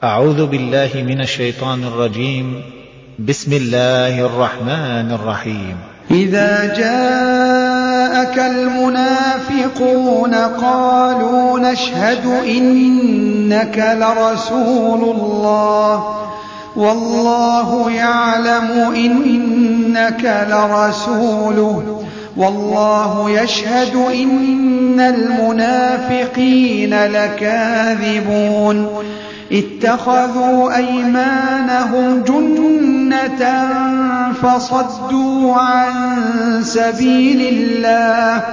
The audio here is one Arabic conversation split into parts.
أعوذ بالله من الشيطان الرجيم. بسم الله الرحمن الرحيم. إذا جاءك المنافقون قالوا نشهد إنك لرسول الله والله يعلم إنك لرسوله والله يشهد إن المنافقين لكاذبون اتخذوا أيمانهم جنة فصدوا عن سبيل الله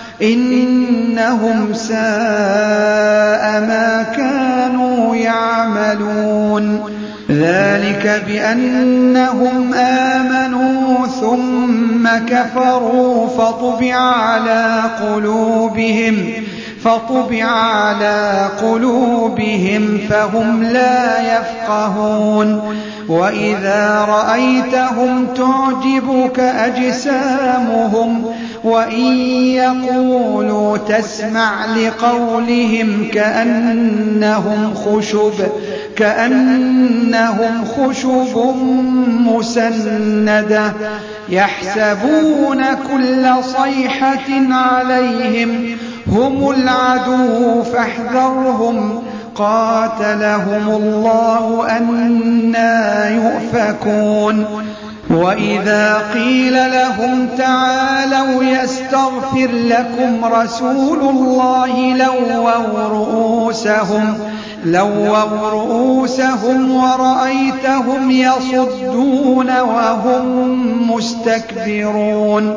إنهم ساء ما كانوا يعملون ذلك بأنهم آمنوا ثم كفروا فطبع على قلوبهم فهم لا يفقهون وإذا رأيتهم تعجبك أجسامهم وإن يقولوا تسمع لقولهم كأنهم خشب مسندة يحسبون كل صيحة عليهم هم العدو فاحذرهم قاتلهم الله أنى يؤفكون وإذا قيل لهم تعالوا يستغفر لكم رسول الله لووا رؤوسهم ورأيتهم يصدون وهم مستكبرون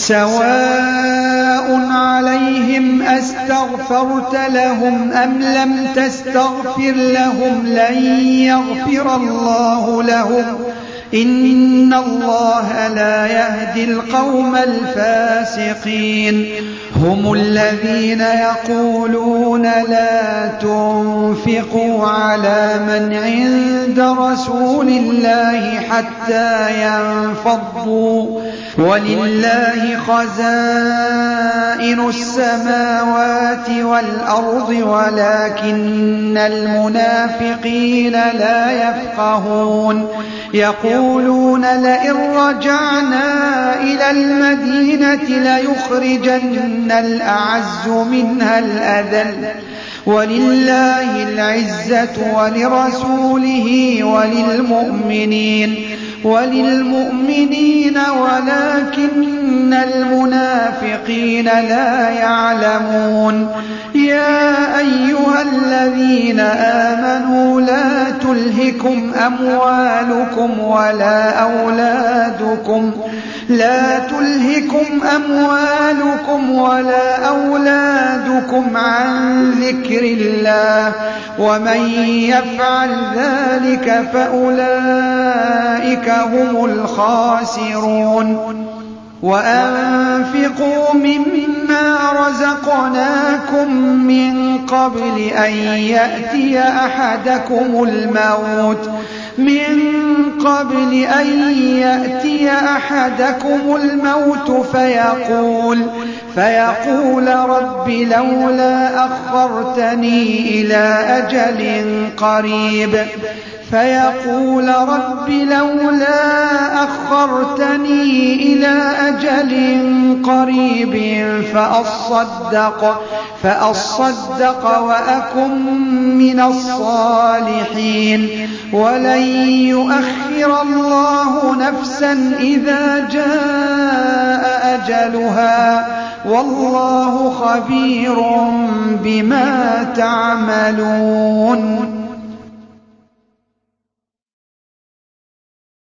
سواء عليهم أستغفرت لهم أم لم تستغفر لهم لن يغفر الله لهم إن الله لا يهدي القوم الفاسقين هم الذين يقولون لا تنفقوا على من عند رسول الله حتى ينفضوا ولله خزائن السماوات والأرض ولكن المنافقين لا يفقهون يقولون لئن رجعنا إلى المدينة ليخرجن الأعز منها الأذل ولله العزة ولرسوله وللمؤمنين ولكن المنافقين لا يعلمون يا أيها الذين آمنوا لا تلهكم أموالكم ولا أولادكم عن ذكر الله ومن يفعل ذلك فأولئك هم الخاسرون وأنفقوا مما رزقناكم من قبل أن يأتي أحدكم الموت فيقول رب لولا أخرتني إلى أجل قريب فأصدق وأكن من الصالحين ولن يؤخر الله نفسا إذا جاء أجلها والله خبير بما تعملون.